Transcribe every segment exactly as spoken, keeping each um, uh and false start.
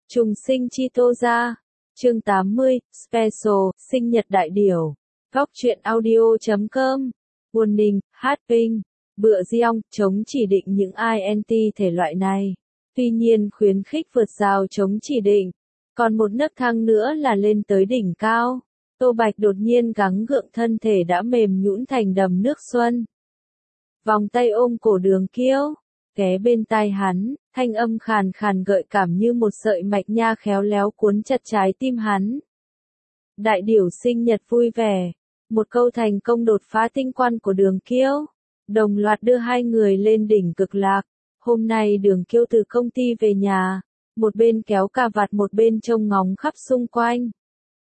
Trùng sinh chi Tô Gia. Chương tám mươi, Special, sinh nhật đại điểu. Góc truyện audio chấm com. Warning, hát ping. Bựa giông, chống chỉ định những i en tê thể loại này. Tuy nhiên khuyến khích vượt rào chống chỉ định. Còn một nấc thang nữa là lên tới đỉnh cao. Tô Bạch đột nhiên gắng gượng thân thể đã mềm nhũn thành đầm nước xuân. Vòng tay ôm cổ Đường Kiêu. Ghé bên tai hắn, thanh âm khàn khàn gợi cảm như một sợi mạch nha khéo léo cuốn chặt trái tim hắn. Đại điểu sinh nhật vui vẻ. Một câu thành công đột phá tinh quan của Đường Kiêu. Đồng loạt đưa hai người lên đỉnh cực lạc. Hôm nay Đường Kiêu từ công ty về nhà. Một bên kéo cà vạt một bên trông ngóng khắp xung quanh.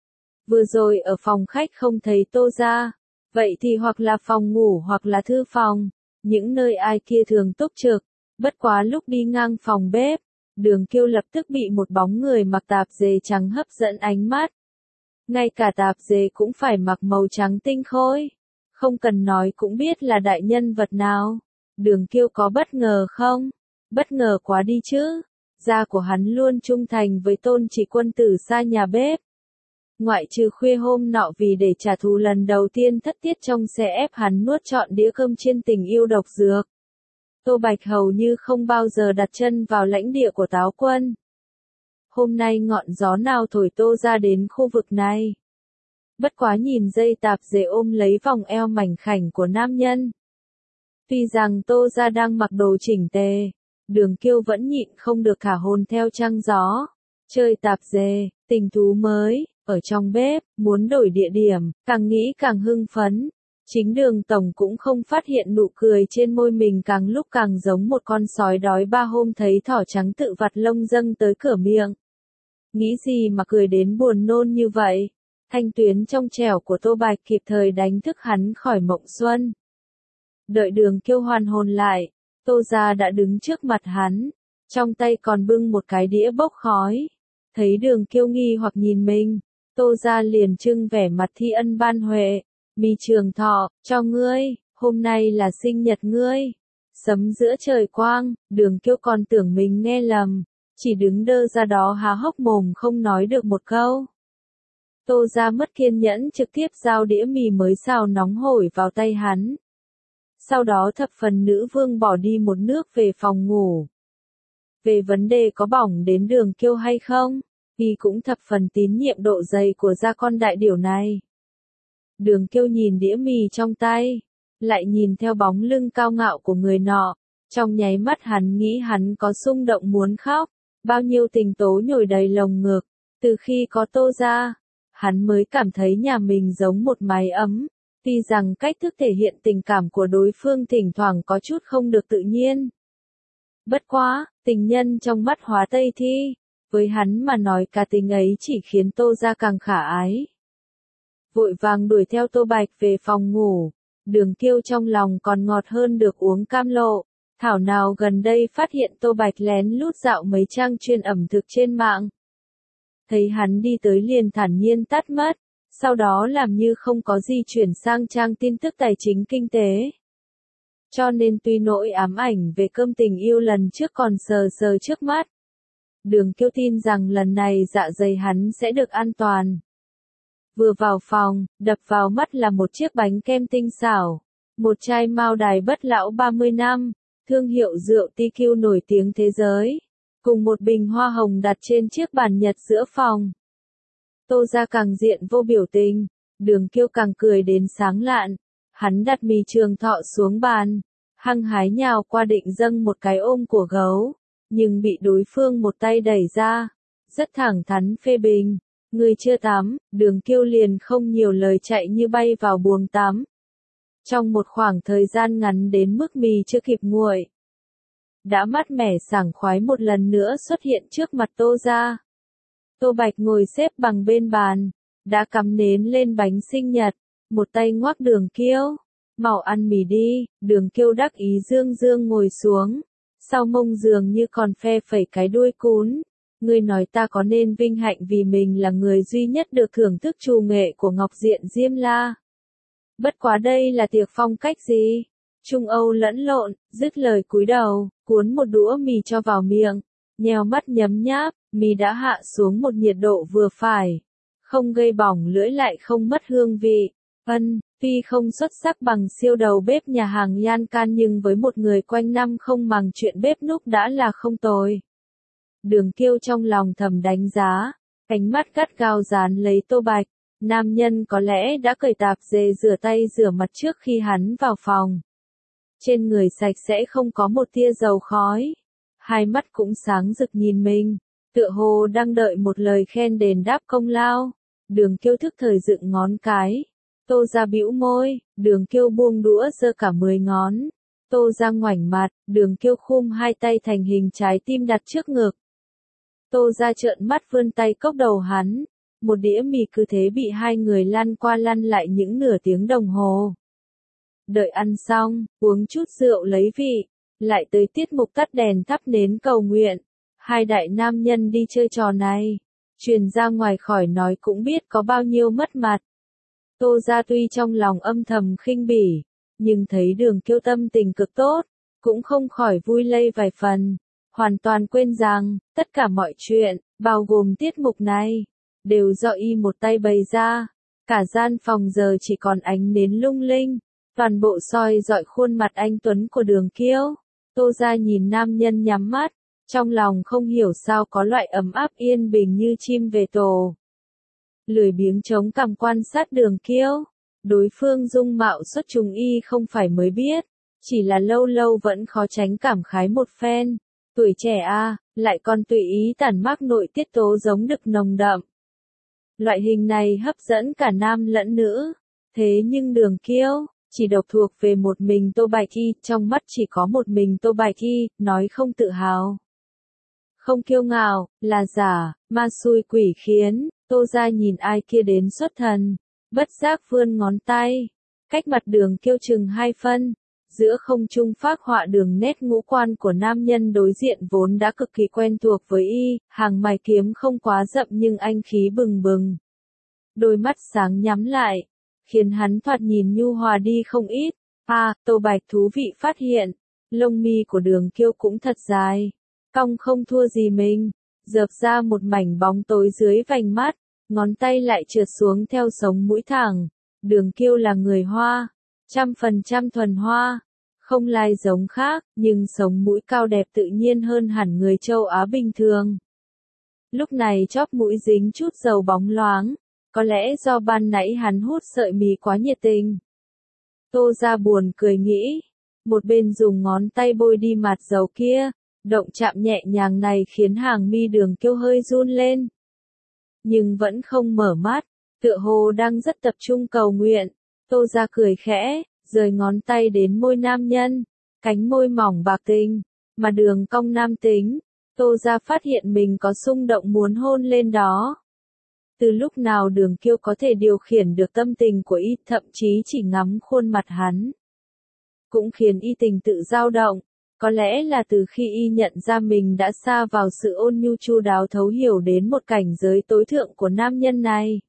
Vừa rồi ở phòng khách không thấy Tô Gia. Vậy thì hoặc là phòng ngủ hoặc là thư phòng. Những nơi ai kia thường túc trực. Bất quá lúc đi ngang phòng bếp, Đường Kiêu lập tức bị một bóng người mặc tạp dề trắng hấp dẫn ánh mắt. Ngay cả tạp dề cũng phải mặc màu trắng tinh khôi. Không cần nói cũng biết là đại nhân vật nào. Đường Kiêu có bất ngờ không? Bất ngờ quá đi chứ. Da của hắn luôn trung thành với Tôn Chỉ Quân từ xa nhà bếp. Ngoại trừ khuya hôm nọ vì để trả thù lần đầu tiên thất tiết trong xe ép hắn nuốt trọn đĩa cơm chiên tình yêu độc dược. Tô Bạch hầu như không bao giờ đặt chân vào lãnh địa của Táo Quân. Hôm nay ngọn gió nào thổi Tô ra đến khu vực này. Bất quá nhìn dây tạp dề ôm lấy vòng eo mảnh khảnh của nam nhân. Tuy rằng Tô ra đang mặc đồ chỉnh tề, Đường Kiêu vẫn nhịn không được thả hồn theo trăng gió. Chơi tạp dề, tình thú mới, ở trong bếp, muốn đổi địa điểm, càng nghĩ càng hưng phấn. Chính Đường Tổng cũng không phát hiện nụ cười trên môi mình càng lúc càng giống một con sói đói ba hôm thấy thỏ trắng tự vặt lông dâng tới cửa miệng. Nghĩ gì mà cười đến buồn nôn như vậy? Thanh tuyến trong trẻo của Tô Bạch kịp thời đánh thức hắn khỏi mộng xuân. Đợi Đường Kiêu hoàn hồn lại, Tô Gia đã đứng trước mặt hắn, trong tay còn bưng một cái đĩa bốc khói. Thấy Đường Kiêu nghi hoặc nhìn mình, Tô Gia liền trưng vẻ mặt thi ân ban huệ. Mì trường thọ, cho ngươi, hôm nay là sinh nhật ngươi. Sấm giữa trời quang, Đường Kiêu còn tưởng mình nghe lầm, chỉ đứng đơ ra đó há hốc mồm không nói được một câu. Tô Gia mất kiên nhẫn trực tiếp giao đĩa mì mới xào nóng hổi vào tay hắn. Sau đó thập phần nữ vương bỏ đi một nước về phòng ngủ. Về vấn đề có bỏng đến Đường Kiêu hay không, thì cũng thập phần tín nhiệm độ dày của gia con đại điểu này. Đường Kiêu nhìn đĩa mì trong tay, lại nhìn theo bóng lưng cao ngạo của người nọ, trong nháy mắt hắn nghĩ hắn có xung động muốn khóc, bao nhiêu tình tố nhồi đầy lồng ngực, từ khi có Tô Gia, hắn mới cảm thấy nhà mình giống một mái ấm, tuy rằng cách thức thể hiện tình cảm của đối phương thỉnh thoảng có chút không được tự nhiên. Bất quá, tình nhân trong mắt hóa Tây Thi, với hắn mà nói cả tình ấy chỉ khiến Tô Gia càng khả ái. Vội vàng đuổi theo Tô Bạch về phòng ngủ, Đường Kiêu trong lòng còn ngọt hơn được uống cam lộ, thảo nào gần đây phát hiện Tô Bạch lén lút dạo mấy trang chuyên ẩm thực trên mạng. Thấy hắn đi tới liền thản nhiên tắt mất, sau đó làm như không có gì chuyển sang trang tin tức tài chính kinh tế. Cho nên tuy nỗi ám ảnh về cơm tình yêu lần trước còn sờ sờ trước mắt, Đường Kiêu tin rằng lần này dạ dày hắn sẽ được an toàn. Vừa vào phòng, đập vào mắt là một chiếc bánh kem tinh xảo, một chai Mao Đài bất lão ba mươi năm, thương hiệu rượu tê quy nổi tiếng thế giới, cùng một bình hoa hồng đặt trên chiếc bàn nhật giữa phòng. Tô Gia càng diện vô biểu tình, Đường Kiêu càng cười đến sáng lạn, hắn đặt mì trường thọ xuống bàn, hăng hái nhào qua định dâng một cái ôm của gấu, nhưng bị đối phương một tay đẩy ra, rất thẳng thắn phê bình. Người chưa tắm, Đường Kiêu liền không nhiều lời chạy như bay vào buồng tắm. Trong một khoảng thời gian ngắn đến mức mì chưa kịp nguội, đã mát mẻ sảng khoái một lần nữa xuất hiện trước mặt Tô Gia. Tô Bạch ngồi xếp bằng bên bàn, đã cắm nến lên bánh sinh nhật, một tay ngoắc Đường Kiêu. Mau ăn mì đi, Đường Kiêu đắc ý dương dương ngồi xuống, sau mông giường như còn phe phẩy cái đuôi cún. Ngươi nói ta có nên vinh hạnh vì mình là người duy nhất được thưởng thức trù nghệ của Ngọc Diện Diêm La. Bất quá đây là tiệc phong cách gì? Trung Âu lẫn lộn, dứt lời cúi đầu, cuốn một đũa mì cho vào miệng. nheo mắt nhấm nháp, mì đã hạ xuống một nhiệt độ vừa phải. Không gây bỏng lưỡi lại không mất hương vị. Ân, tuy không xuất sắc bằng siêu đầu bếp nhà hàng Yan Can nhưng với một người quanh năm không màng chuyện bếp núc đã là không tồi. Đường Kiêu trong lòng thầm đánh giá, ánh mắt gắt gao dán lấy Tô Bạch. Nam nhân có lẽ đã cởi tạp dề rửa tay rửa mặt trước khi hắn vào phòng. Trên người sạch sẽ không có một tia dầu khói. Hai mắt cũng sáng rực nhìn mình, tựa hồ đang đợi một lời khen đền đáp công lao. Đường Kiêu thức thời dựng ngón cái. Tô ra bĩu môi, Đường Kiêu buông đũa giơ cả mười ngón. Tô ra ngoảnh mặt, Đường Kiêu khum hai tay thành hình trái tim đặt trước ngực. Tô ra trợn mắt vươn tay cốc đầu hắn. Một đĩa mì cứ thế bị hai người lăn qua lăn lại những nửa tiếng đồng hồ. Đợi ăn xong, uống chút rượu lấy vị, lại tới tiết mục tắt đèn thắp nến cầu nguyện. Hai đại nam nhân đi chơi trò này, truyền ra ngoài khỏi nói cũng biết có bao nhiêu mất mặt. Tô ra tuy trong lòng âm thầm khinh bỉ, nhưng thấy Đường Kiêu tâm tình cực tốt, cũng không khỏi vui lây vài phần. Hoàn toàn quên rằng, tất cả mọi chuyện, bao gồm tiết mục này, đều do y một tay bày ra. Cả gian phòng giờ chỉ còn ánh nến lung linh, toàn bộ soi dọi khuôn mặt anh tuấn của Đường Kiêu. Tô ra nhìn nam nhân nhắm mắt, trong lòng không hiểu sao có loại ấm áp yên bình như chim về tổ. Lười biếng chống cằm quan sát Đường Kiêu, đối phương dung mạo xuất chúng y không phải mới biết, chỉ là lâu lâu vẫn khó tránh cảm khái một phen. Tuổi trẻ a, lại còn tùy ý tản mác nội tiết tố giống đực nồng đậm. Loại hình này hấp dẫn cả nam lẫn nữ. Thế nhưng Đường Kiêu, chỉ độc thuộc về một mình Tô Bạch Y, trong mắt chỉ có một mình Tô Bạch Y, nói không tự hào. Không kiêu ngạo, là giả, ma xui quỷ khiến. Tô ra nhìn ai kia đến xuất thần, bất giác vươn ngón tay, cách mặt Đường Kiêu chừng hai phân, giữa không trung phác họa đường nét ngũ quan của nam nhân đối diện vốn đã cực kỳ quen thuộc với y, hàng mày kiếm không quá rậm nhưng anh khí bừng bừng. Đôi mắt sáng nhắm lại, khiến hắn thoạt nhìn nhu hòa đi không ít. À, Tô Bạch thú vị phát hiện, lông mi của Đường Kiêu cũng thật dài, cong không thua gì mình. Dợp ra một mảnh bóng tối dưới vành mắt, ngón tay lại trượt xuống theo sống mũi thẳng. Đường Kiêu là người Hoa, trăm phần trăm thuần Hoa, không lai giống khác, nhưng sống mũi cao đẹp tự nhiên hơn hẳn người châu Á bình thường. Lúc này chóp mũi dính chút dầu bóng loáng, có lẽ do ban nãy hắn hút sợi mì quá nhiệt tình. Tô ra buồn cười nghĩ, một bên dùng ngón tay bôi đi mặt dầu kia. Động chạm nhẹ nhàng này khiến hàng mi Đường Kiêu hơi run lên. Nhưng vẫn không mở mắt, tựa hồ đang rất tập trung cầu nguyện. Tô ra cười khẽ, rời ngón tay đến môi nam nhân, cánh môi mỏng bạc tinh, mà đường cong nam tính. Tô ra phát hiện mình có xung động muốn hôn lên đó. Từ lúc nào Đường Kiêu có thể điều khiển được tâm tình của y, thậm chí chỉ ngắm khuôn mặt hắn cũng khiến y tình tự dao động. Có lẽ là từ khi y nhận ra mình đã sa vào sự ôn nhu chu đáo thấu hiểu đến một cảnh giới tối thượng của nam nhân này.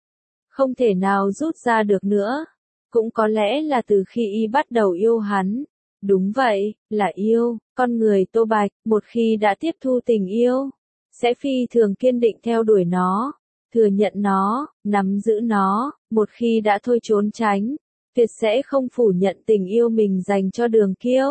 Không thể nào rút ra được nữa. Cũng có lẽ là từ khi y bắt đầu yêu hắn. Đúng vậy, là yêu. Con người Tô Bạch, một khi đã tiếp thu tình yêu, sẽ phi thường kiên định theo đuổi nó, thừa nhận nó, nắm giữ nó. Một khi đã thôi trốn tránh, tuyệt sẽ không phủ nhận tình yêu mình dành cho Đường Kiêu.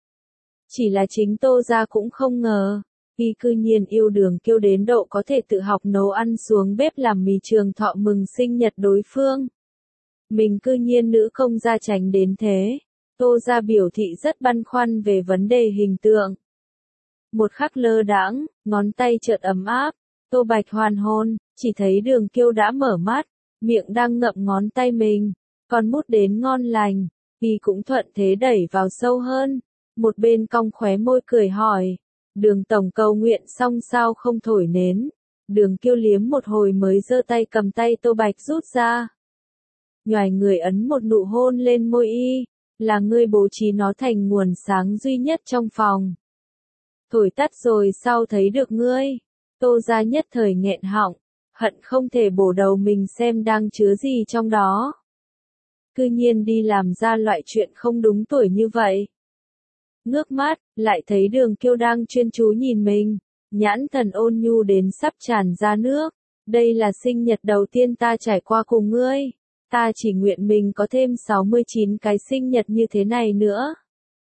Chỉ là chính Tô ra cũng không ngờ, y cư nhiên yêu Đường Kiêu đến độ có thể tự học nấu ăn xuống bếp làm mì trường thọ mừng sinh nhật đối phương. Mình cư nhiên nữ công gia tránh đến thế. Tô ra biểu thị rất băn khoăn về vấn đề hình tượng. Một khắc lơ đãng, ngón tay chợt ấm áp, Tô Bạch hoàn hôn, chỉ thấy Đường Kiêu đã mở mắt, miệng đang ngậm ngón tay mình, còn mút đến ngon lành, y cũng thuận thế đẩy vào sâu hơn. Một bên cong khóe môi cười hỏi, Đường tổng cầu nguyện xong sao không thổi nến. Đường Kiêu liếm một hồi mới giơ tay cầm tay Tô Bạch rút ra. Nhoài người ấn một nụ hôn lên môi y, là ngươi bố trí nó thành nguồn sáng duy nhất trong phòng. Thổi tắt rồi sao thấy được ngươi. Tô ra nhất thời nghẹn họng, hận không thể bổ đầu mình xem đang chứa gì trong đó. Cư nhiên đi làm ra loại chuyện không đúng tuổi như vậy. Ngước mắt, lại thấy Đường Kiêu đang chuyên chú nhìn mình, nhãn thần ôn nhu đến sắp tràn ra nước. Đây là sinh nhật đầu tiên ta trải qua cùng ngươi. Ta chỉ nguyện mình có thêm sáu mươi chín cái sinh nhật như thế này nữa.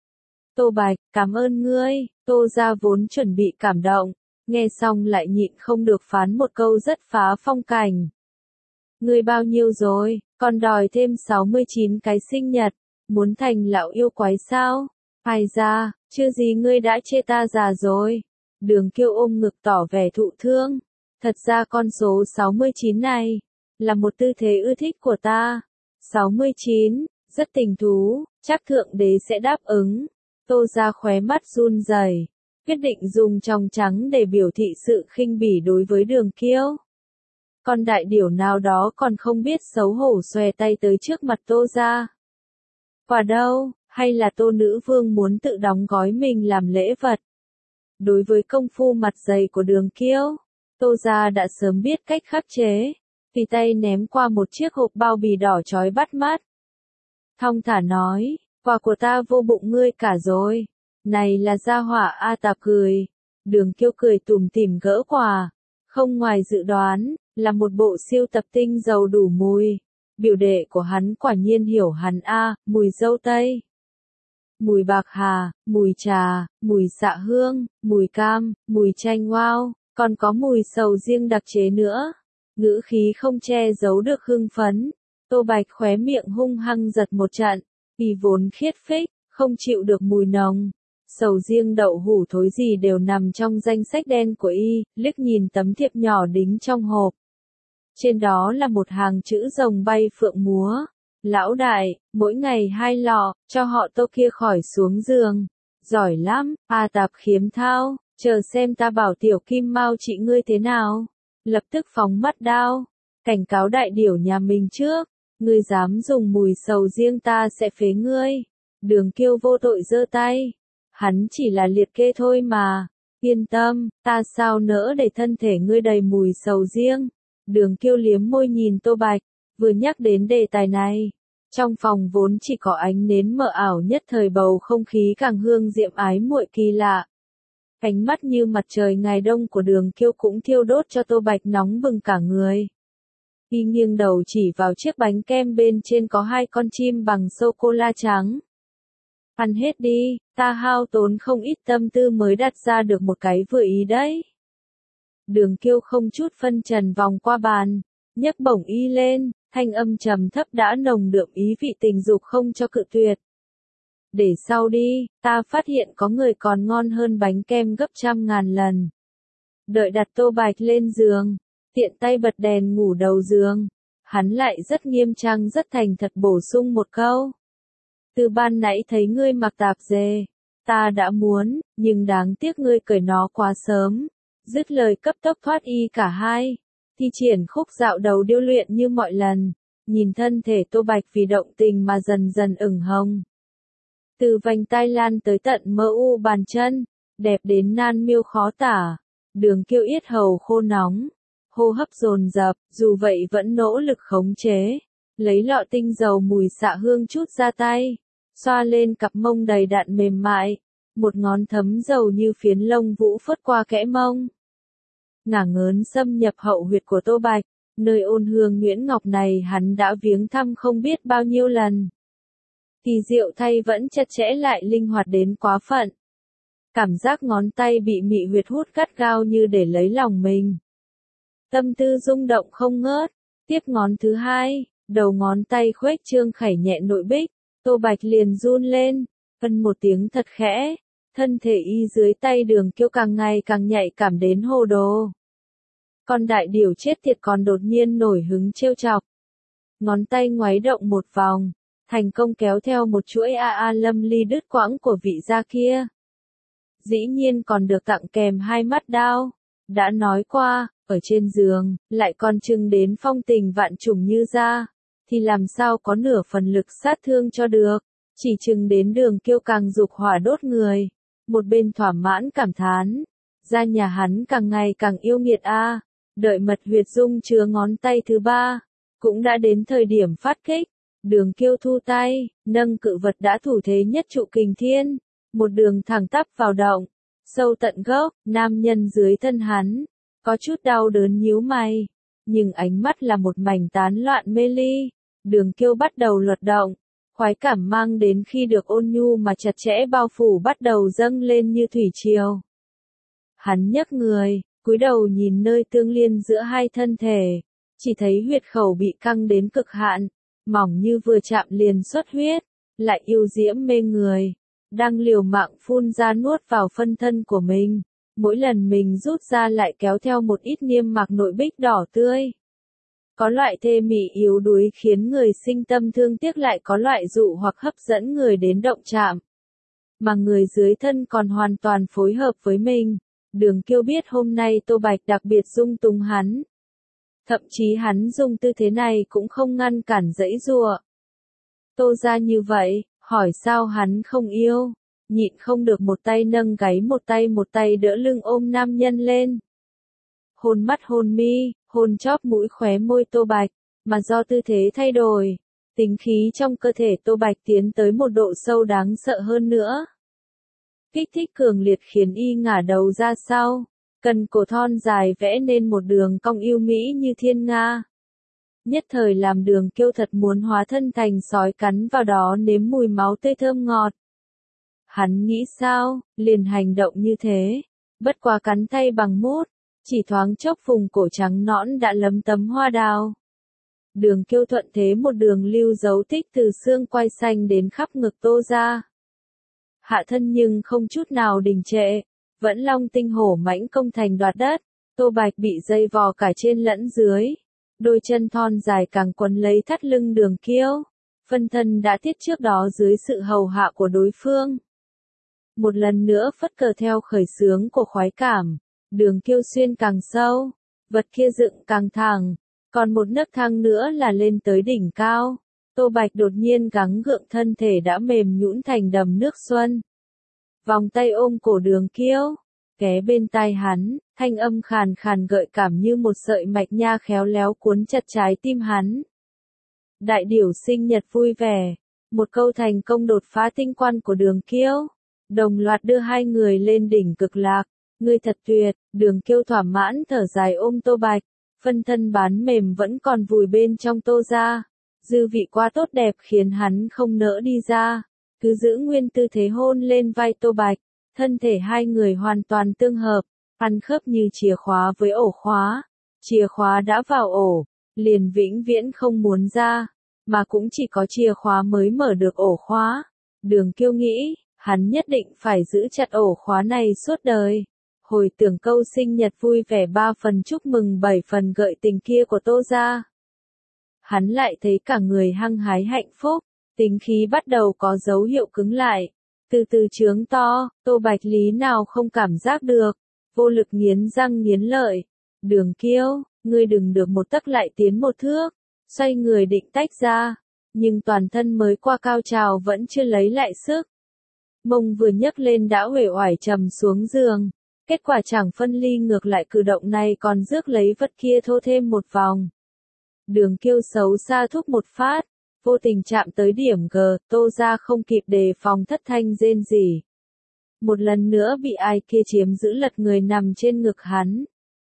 Tô Bạch, cảm ơn ngươi. Tô gia vốn chuẩn bị cảm động, nghe xong lại nhịn không được phán một câu rất phá phong cảnh. Ngươi bao nhiêu rồi, còn đòi thêm sáu mươi chín cái sinh nhật, muốn thành lão yêu quái sao? Ai ra, chưa gì ngươi đã chê ta già rồi. Đường Kiêu ôm ngực tỏ vẻ thụ thương. Thật ra con số sáu mươi chín này, là một tư thế ưa thích của ta. sáu mươi chín, rất tình thú, chắc thượng đế sẽ đáp ứng. Tô ra khóe mắt run rẩy, quyết định dùng tròng trắng để biểu thị sự khinh bỉ đối với Đường Kiêu. Con đại điểu nào đó còn không biết xấu hổ xòe tay tới trước mặt Tô ra. Quả đâu, hay là Tô nữ vương muốn tự đóng gói mình làm lễ vật. Đối với công phu mặt dày của Đường Kiêu, Tô gia đã sớm biết cách khắc chế, tùy tay ném qua một chiếc hộp bao bì đỏ chói bắt mắt. Thong thả nói, quà của ta vô bụng ngươi cả rồi. Này là gia hỏa A Tạp cười. Đường Kiêu cười tủm tỉm gỡ quà. Không ngoài dự đoán, là một bộ siêu tập tinh dầu đủ mùi. Biểu đệ của hắn quả nhiên hiểu hắn A, mùi dâu tây, mùi bạc hà, mùi trà, mùi xạ hương, mùi cam, mùi chanh wow, còn có mùi sầu riêng đặc chế nữa. Ngữ khí không che giấu được hưng phấn. Tô Bạch khóe miệng hung hăng giật một trận, vì vốn khiết phích, không chịu được mùi nồng. Sầu riêng đậu hủ thối gì đều nằm trong danh sách đen của y, liếc nhìn tấm thiệp nhỏ đính trong hộp. Trên đó là một hàng chữ rồng bay phượng múa. Lão đại, mỗi ngày hai lọ, cho họ Tô kia khỏi xuống giường. Giỏi lắm, A Tạp khiếm thao, chờ xem ta bảo tiểu kim mau chị ngươi thế nào. Lập tức phóng mắt đao, cảnh cáo đại điểu nhà mình trước. Ngươi dám dùng mùi sầu riêng ta sẽ phế ngươi. Đường Kiêu vô tội giơ tay. Hắn chỉ là liệt kê thôi mà. Yên tâm, ta sao nỡ để thân thể ngươi đầy mùi sầu riêng. Đường Kiêu liếm môi nhìn Tô Bạch, vừa nhắc đến đề tài này. Trong phòng vốn chỉ có ánh nến mờ ảo nhất thời bầu không khí càng hương diệm ái muội kỳ lạ. Ánh mắt như mặt trời ngày đông của Đường Kiêu cũng thiêu đốt cho Tô Bạch nóng bừng cả người. Y nghiêng đầu chỉ vào chiếc bánh kem bên trên có hai con chim bằng sô-cô-la trắng. Ăn hết đi, ta hao tốn không ít tâm tư mới đặt ra được một cái vừa ý đấy. Đường Kiêu không chút phân trần vòng qua bàn, nhấc bổng y lên, thanh âm trầm thấp đã nồng đượm ý vị tình dục không cho cự tuyệt. Để sau đi, ta phát hiện có người còn ngon hơn bánh kem gấp trăm ngàn lần. Đợi đặt Tô Bạch lên giường, tiện tay bật đèn ngủ đầu giường, hắn lại rất nghiêm trang rất thành thật bổ sung một câu. Từ ban nãy thấy ngươi mặc tạp dề, ta đã muốn, nhưng đáng tiếc ngươi cởi nó quá sớm. Dứt lời cấp tốc thoát y cả hai, thi triển khúc dạo đầu điêu luyện như mọi lần, nhìn thân thể Tô Bạch vì động tình mà dần dần ửng hồng. Từ vành tai lan tới tận mơ u bàn chân, đẹp đến nan miêu khó tả. Đường Kiêu yết hầu khô nóng, hô hấp dồn dập, dù vậy vẫn nỗ lực khống chế, lấy lọ tinh dầu mùi xạ hương chút ra tay, xoa lên cặp mông đầy đặn mềm mại, một ngón thấm dầu như phiến lông vũ phớt qua kẽ mông. Ngả ngớn xâm nhập hậu huyệt của Tô Bạch, nơi ôn hương nhuyễn ngọc này hắn đã viếng thăm không biết bao nhiêu lần. Kỳ diệu thay vẫn chặt chẽ lại linh hoạt đến quá phận. Cảm giác ngón tay bị mị huyệt hút gắt gao như để lấy lòng mình. Tâm tư rung động không ngớt, tiếp ngón thứ hai, đầu ngón tay khuếch trương khẩy nhẹ nội bích, Tô Bạch liền run lên, phân một tiếng thật khẽ, thân thể y dưới tay Đường Kiêu càng ngày càng nhạy cảm đến hồ đồ. Con đại điểu chết tiệt còn đột nhiên nổi hứng trêu chọc. Ngón tay ngoáy động một vòng, thành công kéo theo một chuỗi a a lâm ly đứt quãng của vị gia kia. Dĩ nhiên còn được tặng kèm hai mắt đao. Đã nói qua, ở trên giường, lại còn chừng đến phong tình vạn trùng như gia, thì làm sao có nửa phần lực sát thương cho được. Chỉ chừng đến Đường Kiêu càng dục hỏa đốt người. Một bên thỏa mãn cảm thán, gia nhà hắn càng ngày càng yêu nghiệt a. Đợi mật huyệt dung chứa ngón tay thứ ba, cũng đã đến thời điểm phát kích. Đường Kiêu thu tay, nâng cự vật đã thủ thế nhất trụ kình thiên, một đường thẳng tắp vào động, sâu tận gốc, nam nhân dưới thân hắn, có chút đau đớn nhíu mày, nhưng ánh mắt là một mảnh tán loạn mê ly. Đường Kiêu bắt đầu luật động, khoái cảm mang đến khi được ôn nhu mà chặt chẽ bao phủ bắt đầu dâng lên như thủy triều. Hắn nhấc người, cúi đầu nhìn nơi tương liên giữa hai thân thể, chỉ thấy huyệt khẩu bị căng đến cực hạn, mỏng như vừa chạm liền xuất huyết, lại yêu diễm mê người, đang liều mạng phun ra nuốt vào phân thân của mình. Mỗi lần mình rút ra lại kéo theo một ít niêm mạc nội bích đỏ tươi. Có loại thê mị yếu đuối khiến người sinh tâm thương tiếc, lại có loại dụ hoặc hấp dẫn người đến động chạm. Mà người dưới thân còn hoàn toàn phối hợp với mình. Đường Kiêu biết hôm nay Tô Bạch đặc biệt dung túng hắn. Thậm chí hắn dùng tư thế này cũng không ngăn cản giãy giụa. Tô ra như vậy, hỏi sao hắn không yêu, nhịn không được một tay nâng gáy một tay một tay đỡ lưng ôm nam nhân lên. Hôn mắt hôn mi, hôn chóp mũi khóe môi Tô Bạch, mà do tư thế thay đổi, tính khí trong cơ thể Tô Bạch tiến tới một độ sâu đáng sợ hơn nữa. Kích thích cường liệt khiến y ngả đầu ra sau, cần cổ thon dài vẽ nên một đường cong yêu mỹ như thiên nga. Nhất thời làm Đường Kiêu thật muốn hóa thân thành sói cắn vào đó nếm mùi máu tươi thơm ngọt. Hắn nghĩ sao, liền hành động như thế, bất quá cắn tay bằng mút, chỉ thoáng chốc vùng cổ trắng nõn đã lấm tấm hoa đào. Đường Kiêu thuận thế một đường lưu dấu tích từ xương quai xanh đến khắp ngực Tô ra. Hạ thân nhưng không chút nào đình trệ, vẫn long tinh hổ mãnh công thành đoạt đất. Tô Bạch bị dây vò cả trên lẫn dưới, đôi chân thon dài càng quấn lấy thắt lưng Đường Kiêu, phân thân đã tiết trước đó dưới sự hầu hạ của đối phương. Một lần nữa phất cờ theo khởi xướng của khoái cảm, Đường Kiêu xuyên càng sâu, vật kia dựng càng thẳng, còn một nấc thang nữa là lên tới đỉnh cao. Tô Bạch đột nhiên gắng gượng, thân thể đã mềm nhũn thành đầm nước xuân. Vòng tay ôm cổ Đường Kiêu, ghé bên tai hắn, thanh âm khàn khàn gợi cảm như một sợi mạch nha khéo léo cuốn chặt trái tim hắn. Đại điểu sinh nhật vui vẻ, một câu thành công đột phá tinh quan của Đường Kiêu, đồng loạt đưa hai người lên đỉnh cực lạc. Ngươi thật tuyệt, Đường Kiêu thỏa mãn thở dài ôm Tô Bạch, phân thân bán mềm vẫn còn vùi bên trong Tô ra. Dư vị quá tốt đẹp khiến hắn không nỡ đi ra, cứ giữ nguyên tư thế hôn lên vai Tô Bạch, thân thể hai người hoàn toàn tương hợp, ăn khớp như chìa khóa với ổ khóa. Chìa khóa đã vào ổ, liền vĩnh viễn không muốn ra, mà cũng chỉ có chìa khóa mới mở được ổ khóa. Đường Kiêu nghĩ, hắn nhất định phải giữ chặt ổ khóa này suốt đời. Hồi tưởng câu sinh nhật vui vẻ ba phần chúc mừng bảy phần gợi tình kia của Tô ra. Hắn lại thấy cả người hăng hái hạnh phúc, tính khí bắt đầu có dấu hiệu cứng lại, từ từ trướng to. Tô Bạch lý nào không cảm giác được, vô lực nghiến răng nghiến lợi. Đường Kiêu, ngươi đừng được một tấc lại tiến một thước, xoay người định tách ra, nhưng toàn thân mới qua cao trào vẫn chưa lấy lại sức. Mông vừa nhấc lên đã uể oải trầm xuống giường, kết quả chẳng phân ly, ngược lại cử động này còn rước lấy vật kia thô thêm một vòng. Đường Kiêu xấu xa thúc một phát, vô tình chạm tới điểm G, Tô ra không kịp đề phòng thất thanh rên rỉ. Một lần nữa bị ai kia chiếm giữ, lật người nằm trên ngực hắn.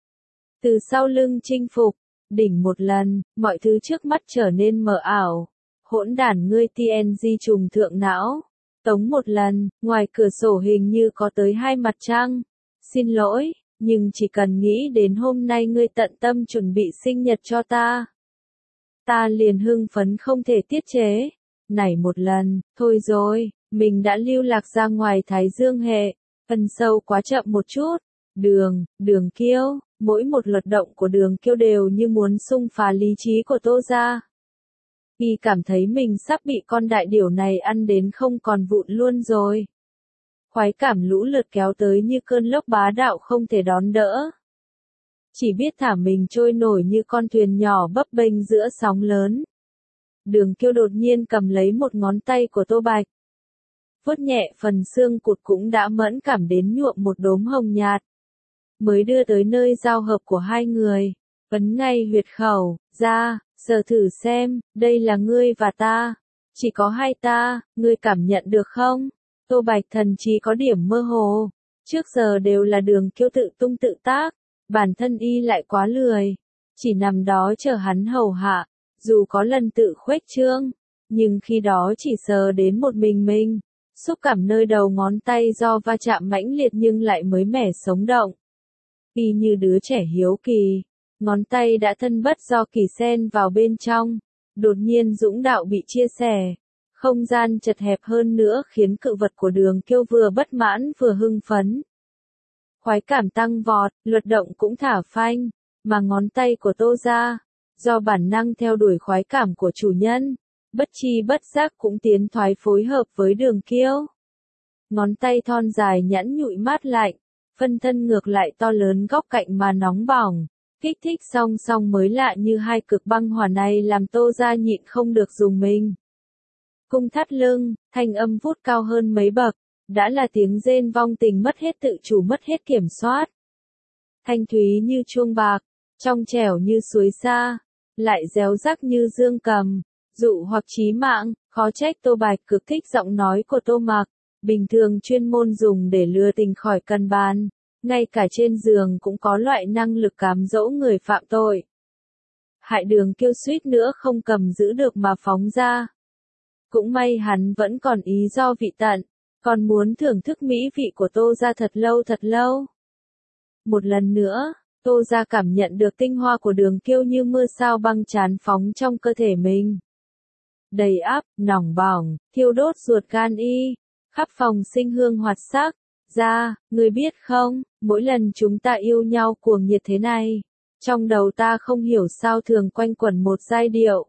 Từ sau lưng chinh phục, đỉnh một lần, mọi thứ trước mắt trở nên mờ ảo. Hỗn đản ngươi tê en giê trùng thượng não. Tống một lần, ngoài cửa sổ hình như có tới hai mặt trăng. Xin lỗi, nhưng chỉ cần nghĩ đến hôm nay ngươi tận tâm chuẩn bị sinh nhật cho ta, ta liền hưng phấn không thể tiết chế. Nảy một lần, thôi rồi, mình đã lưu lạc ra ngoài Thái Dương hệ, phân sâu quá chậm một chút. Đường, Đường Kiêu, mỗi một luật động của Đường Kiêu đều như muốn xung phá lý trí của Tô ra. Y cảm thấy mình sắp bị con đại điểu này ăn đến không còn vụn luôn rồi. Khoái cảm lũ lượt kéo tới như cơn lốc bá đạo không thể đón đỡ. Chỉ biết thả mình trôi nổi như con thuyền nhỏ bấp bênh giữa sóng lớn. Đường Kiêu đột nhiên cầm lấy một ngón tay của Tô Bạch. Vuốt nhẹ phần xương cụt cũng đã mẫn cảm đến nhuộm một đốm hồng nhạt. Mới đưa tới nơi giao hợp của hai người, ấn ngay huyệt khẩu, ra, sờ thử xem, đây là ngươi và ta. Chỉ có hai ta, ngươi cảm nhận được không? Tô Bạch thần trí có điểm mơ hồ, Trước giờ đều là Đường Kiêu tự tung tự tác, bản thân y lại quá lười, chỉ nằm đó chờ hắn hầu hạ, dù có lần tự khuếch trương, nhưng khi đó chỉ sờ đến một mình mình, xúc cảm nơi đầu ngón tay do va chạm mãnh liệt nhưng lại mới mẻ sống động. Y như đứa trẻ hiếu kỳ, ngón tay đã thân bất do kỳ xen vào bên trong, đột nhiên dũng đạo bị chia sẻ, không gian chật hẹp hơn nữa khiến cự vật của Đường Kiêu vừa bất mãn vừa hưng phấn. Khoái cảm tăng vọt, luật động cũng thả phanh, mà ngón tay của Tô Gia, do bản năng theo đuổi khoái cảm của chủ nhân, bất chi bất giác cũng tiến thoái phối hợp với Đường Kiêu. Ngón tay thon dài nhẵn nhụi mát lạnh, phân thân ngược lại to lớn góc cạnh mà nóng bỏng, kích thích song song mới lạ như hai cực băng hỏa này làm Tô Gia nhịn không được dùng mình. Cung thắt lưng, thanh âm vút cao hơn mấy bậc, đã là tiếng rên vong tình mất hết tự chủ mất hết kiểm soát. Thanh thúy như chuông bạc, trong trẻo như suối xa, lại réo rắc như dương cầm, dụ hoặc chí mạng, khó trách Tô Bạch cực thích giọng nói của Tô Mặc, bình thường chuyên môn dùng để lừa tình khỏi cân bàn, ngay cả trên giường cũng có loại năng lực cám dỗ người phạm tội. Hại Đường Kiêu suýt nữa không cầm giữ được mà phóng ra. Cũng may hắn vẫn còn ý do vị tận, còn muốn thưởng thức mỹ vị của Tô Gia thật lâu thật lâu. Một lần nữa, Tô Gia cảm nhận được tinh hoa của Đường Kiêu như mưa sao băng chán phóng trong cơ thể mình. Đầy áp, nóng bỏng, thiêu đốt ruột gan y, khắp phòng sinh hương hoạt sắc. Ra, người biết không, mỗi lần chúng ta yêu nhau cuồng nhiệt thế này, trong đầu ta không hiểu sao thường quanh quẩn một giai điệu.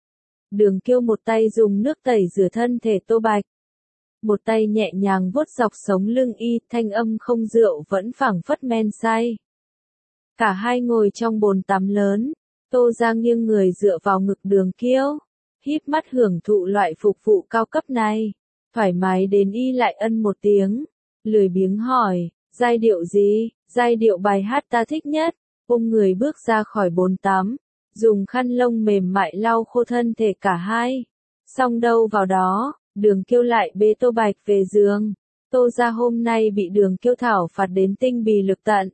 Đường Kiêu một tay dùng nước tẩy rửa thân thể Tô Bạch, một tay nhẹ nhàng vuốt dọc sống lưng y, thanh âm không rượu vẫn phảng phất men say. Cả hai ngồi trong bồn tắm lớn, Tô Gia nghiêng người dựa vào ngực Đường Kiêu, híp mắt hưởng thụ loại phục vụ cao cấp này, thoải mái đến y lại ân một tiếng, lười biếng hỏi, giai điệu gì, giai điệu bài hát ta thích nhất, ôm người bước ra khỏi bồn tắm, dùng khăn lông mềm mại lau khô thân thể cả hai, xong đâu vào đó. Đường Kiêu lại bế Tô Bạch về giường. Tô Gia hôm nay bị Đường Kiêu thảo phạt đến tinh bì lực tận.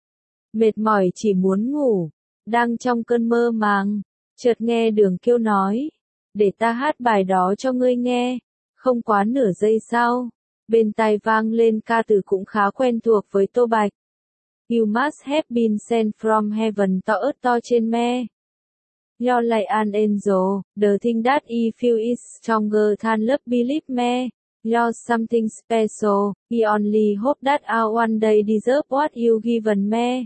Mệt mỏi chỉ muốn ngủ. Đang trong cơn mơ màng, chợt nghe Đường Kiêu nói, để ta hát bài đó cho ngươi nghe. Không quá nửa giây sau, bên tai vang lên ca từ cũng khá quen thuộc với Tô Bạch. You must have been sent from heaven to earth to trên me. You're like an angel, the thing that I feel is stronger than love, believe me. You're something special, I only hope that I one day deserve what you given me.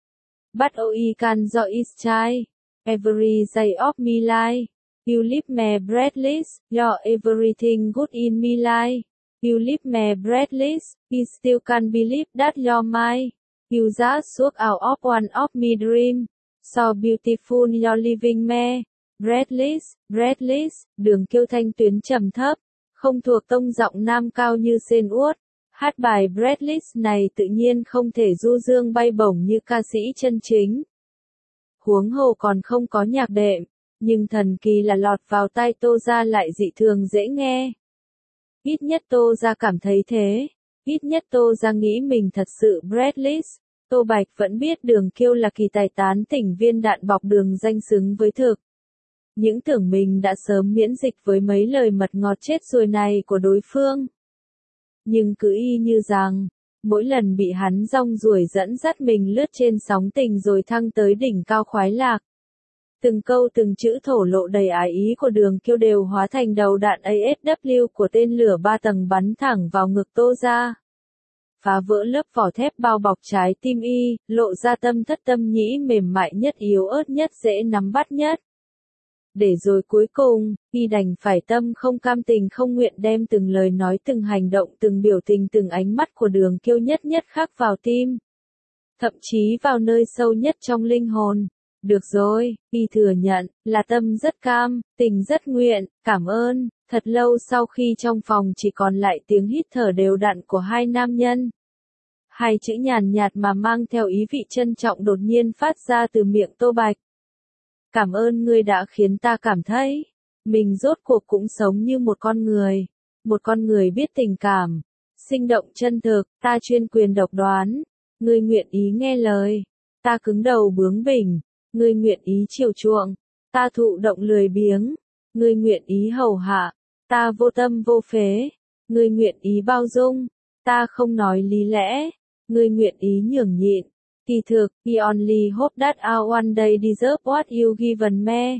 But oh I can do is try, every day of me life. You leave me breathless, you're everything good in me life. You leave me breathless, I still can't believe that you're mine. You just swoop out of one of me dream. So beautiful you're living me. Breathless, breathless, Đường Kiêu thanh tuyến trầm thấp, không thuộc tông giọng nam cao như sên uất. Hát bài Breathless này tự nhiên không thể du dương bay bổng như ca sĩ chân chính. Huống hồ còn không có nhạc đệm, nhưng thần kỳ là lọt vào tai Tô Gia lại dị thường dễ nghe. Ít nhất Tô Gia cảm thấy thế, ít nhất Tô Gia nghĩ mình thật sự Breathless. Tô Bạch vẫn biết Đường Kiêu là kỳ tài tán tỉnh viên đạn bọc đường danh xứng với thực. Những tưởng mình đã sớm miễn dịch với mấy lời mật ngọt chết rồi này của đối phương. Nhưng cứ y như rằng, mỗi lần bị hắn rong ruổi dẫn dắt mình lướt trên sóng tình rồi thăng tới đỉnh cao khoái lạc. Từng câu từng chữ thổ lộ đầy ái ý của Đường Kiêu đều hóa thành đầu đạn a ét vê của tên lửa ba tầng bắn thẳng vào ngực Tô Gia. Phá vỡ lớp vỏ thép bao bọc trái tim y, lộ ra tâm thất tâm nhĩ mềm mại nhất yếu ớt nhất dễ nắm bắt nhất. Để rồi cuối cùng, y đành phải tâm không cam tình không nguyện đem từng lời nói từng hành động từng biểu tình từng ánh mắt của Đường Kiêu nhất nhất khắc vào tim. Thậm chí vào nơi sâu nhất trong linh hồn. Được rồi, y thừa nhận, là tâm rất cam, tình rất nguyện, cảm ơn. Thật lâu sau khi trong phòng chỉ còn lại tiếng hít thở đều đặn của hai nam nhân. Hai chữ nhàn nhạt mà mang theo ý vị trân trọng đột nhiên phát ra từ miệng Tô Bạch. Cảm ơn ngươi đã khiến ta cảm thấy, mình rốt cuộc cũng sống như một con người. Một con người biết tình cảm, Sinh động chân thực, ta chuyên quyền độc đoán. Ngươi nguyện ý nghe lời. Ta cứng đầu bướng bỉnh. Ngươi nguyện ý chiều chuộng. Ta thụ động lười biếng. Ngươi nguyện ý hầu hạ. Ta vô tâm vô phế. Ngươi nguyện ý bao dung. Ta không nói lý lẽ. Ngươi nguyện ý nhường nhịn. Kỳ thực, I only hope that I one day deserve what you given me.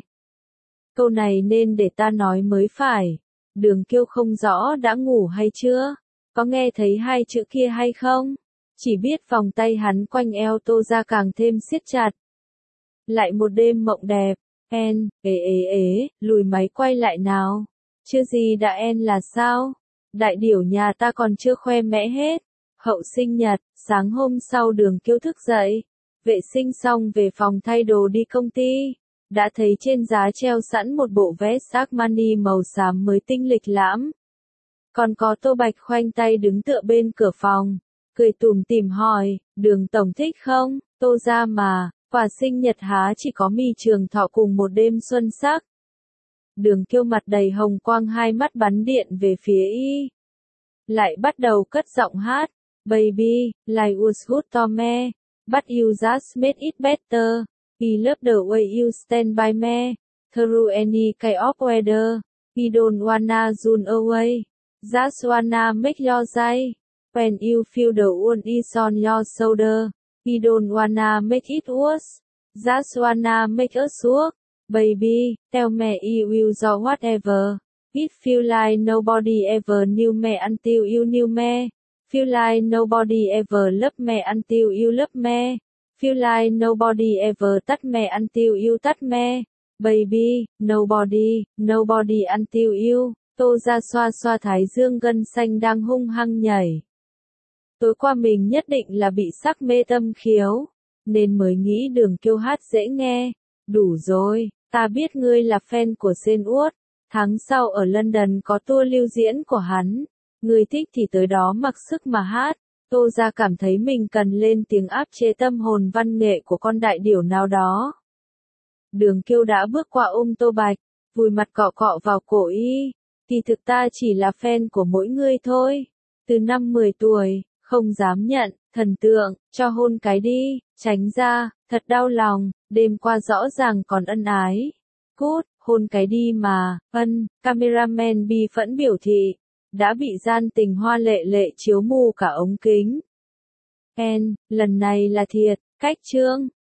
Câu này nên để ta nói mới phải. Đường Kiêu không rõ đã ngủ hay chưa? Có nghe thấy hai chữ kia hay không? Chỉ biết vòng tay hắn quanh eo Tô Gia càng thêm siết chặt. Lại một đêm mộng đẹp. En, ế ế ế, lùi máy quay lại nào. Chưa gì đã en là sao? Đại điểu nhà ta còn chưa khoe mẽ hết. Hậu sinh nhật, sáng hôm sau Đường Kiêu thức dậy. Vệ sinh xong về phòng thay đồ đi công ty. Đã thấy trên giá treo sẵn một bộ vest Armani màu xám mới tinh lịch lãm. Còn có Tô Bạch khoanh tay đứng tựa bên cửa phòng. Cười tủm tỉm hỏi, Đường tổng thích không? Tô ra mà, quà sinh nhật há chỉ có mì trường thọ cùng một đêm xuân sắc. Đường Kiêu mặt đầy hồng quang, hai mắt bắn điện về phía y. Lại bắt đầu cất giọng hát. Baby, like was good to me. But you just made it better. I love the way you stand by me. Through any kind of weather. I don't wanna run away. Just wanna make your day. When you feel the wind is on your shoulder. I don't wanna make it worse. Just wanna make us work. Baby, tell me you will do whatever. It feel like nobody ever knew me until you knew me. Feel like nobody ever loved me until you loved me. Feel like nobody ever touched me until you touched me. Baby, nobody, nobody until you. Tô Gia xoa xoa thái dương gân xanh đang hung hăng nhảy. Tối qua mình nhất định là bị sắc mê tâm khiếu, nên mới nghĩ Đường Kiêu hát dễ nghe. Đủ rồi, ta biết ngươi là fan của Sên Uất. Tháng sau ở London có tour lưu diễn của hắn. Ngươi thích thì tới đó mặc sức mà hát. Tô Gia cảm thấy mình cần lên tiếng áp chế tâm hồn văn nghệ của con đại điểu nào đó. Đường Kiêu đã bước qua ôm Tô Bạch, vùi mặt cọ cọ vào cổ y. Kỳ thực ta chỉ là fan của mỗi người thôi. Từ năm mười tuổi, không dám nhận, thần tượng, cho hôn cái đi, tránh ra, thật đau lòng, đêm qua rõ ràng còn ân ái. Cút, hôn cái đi mà, ân, cameraman bi phẫn biểu thị. Đã bị gian tình hoa lệ lệ chiếu mù cả ống kính. En, lần này là thiệt, cách chương.